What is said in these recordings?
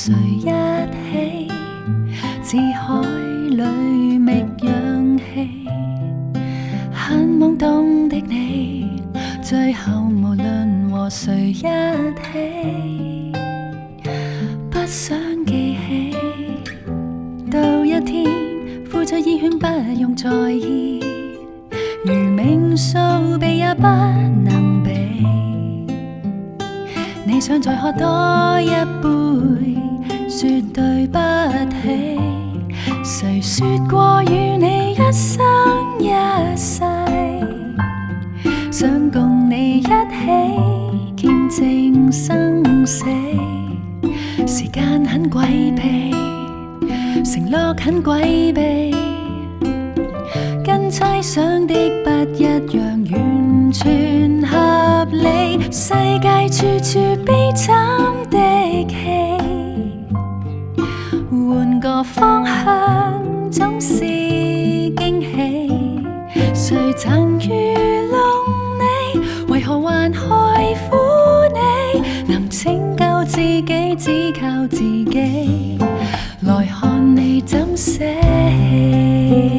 谁一起？似海里觅氧气，很懵懂的你，最後無論和誰一起，不想記起。到一天，付出煙圈不用在意，如命數比也不能比。你想再喝多一杯，說對不起。誰說過與你一生一世，想共你一起見證生死。時間很詭秘，承諾很詭秘，跟猜想的不一樣，完全合理。世界處處悲慘的戲，換個方向總是驚喜。誰曾愚弄你，為何還害苦你？能拯救自己，只靠自己。來看你怎捨棄。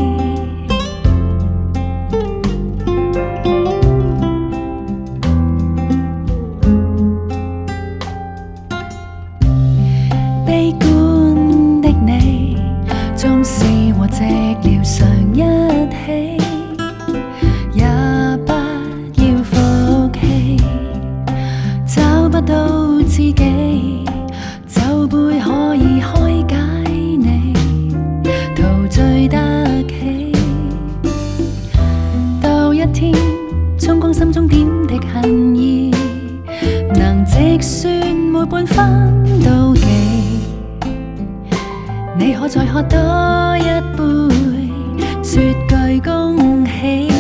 悲觀的你，縱是和寂寥常一起，也不要服氣。找不到知己，酒杯可以開解你，陶醉得起。到一天，衝光心中點滴恨意，能直說沒半分妒忌。你可再喝多一杯，說句恭喜。